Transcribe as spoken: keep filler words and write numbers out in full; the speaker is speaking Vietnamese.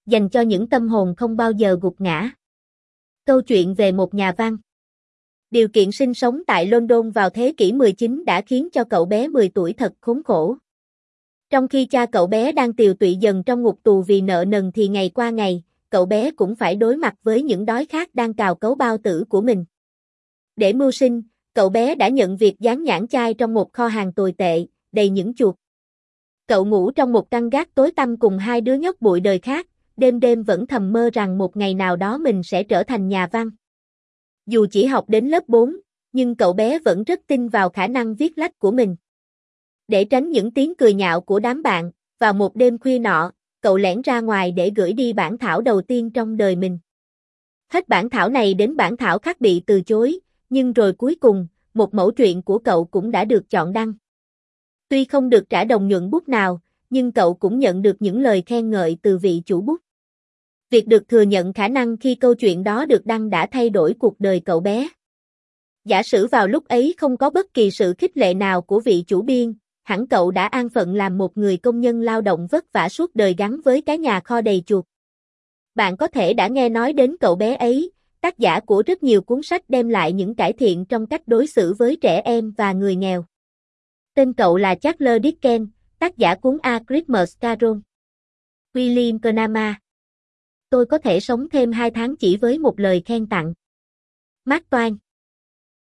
dành cho những tâm hồn không bao giờ gục ngã. Câu chuyện về một nhà văn. Điều kiện sinh sống tại London vào thế kỷ mười chín đã khiến cho cậu bé mười tuổi thật khốn khổ. Trong khi cha cậu bé đang tiều tụy dần trong ngục tù vì nợ nần thì ngày qua ngày, cậu bé cũng phải đối mặt với những đói khát đang cào cấu bao tử của mình. Để mưu sinh, cậu bé đã nhận việc dán nhãn chai trong một kho hàng tồi tệ, đầy những chuột. Cậu ngủ trong một căn gác tối tăm cùng hai đứa nhóc bụi đời khác, đêm đêm vẫn thầm mơ rằng một ngày nào đó mình sẽ trở thành nhà văn. Dù chỉ học đến lớp bốn, nhưng cậu bé vẫn rất tin vào khả năng viết lách của mình. Để tránh những tiếng cười nhạo của đám bạn, vào một đêm khuya nọ, cậu lẻn ra ngoài để gửi đi bản thảo đầu tiên trong đời mình. Hết bản thảo này đến bản thảo khác bị từ chối, nhưng rồi cuối cùng, một mẩu truyện của cậu cũng đã được chọn đăng. Tuy không được trả đồng nhuận bút nào, nhưng cậu cũng nhận được những lời khen ngợi từ vị chủ bút. Việc được thừa nhận khả năng khi câu chuyện đó được đăng đã thay đổi cuộc đời cậu bé. Giả sử vào lúc ấy không có bất kỳ sự khích lệ nào của vị chủ biên, hẳn cậu đã an phận làm một người công nhân lao động vất vả suốt đời gắn với cái nhà kho đầy chuột. Bạn có thể đã nghe nói đến cậu bé ấy, tác giả của rất nhiều cuốn sách đem lại những cải thiện trong cách đối xử với trẻ em và người nghèo. Tên cậu là Charles Dickens, tác giả cuốn A Christmas Carol. William Knama. Tôi có thể sống thêm hai tháng chỉ với một lời khen tặng. Mark Twain.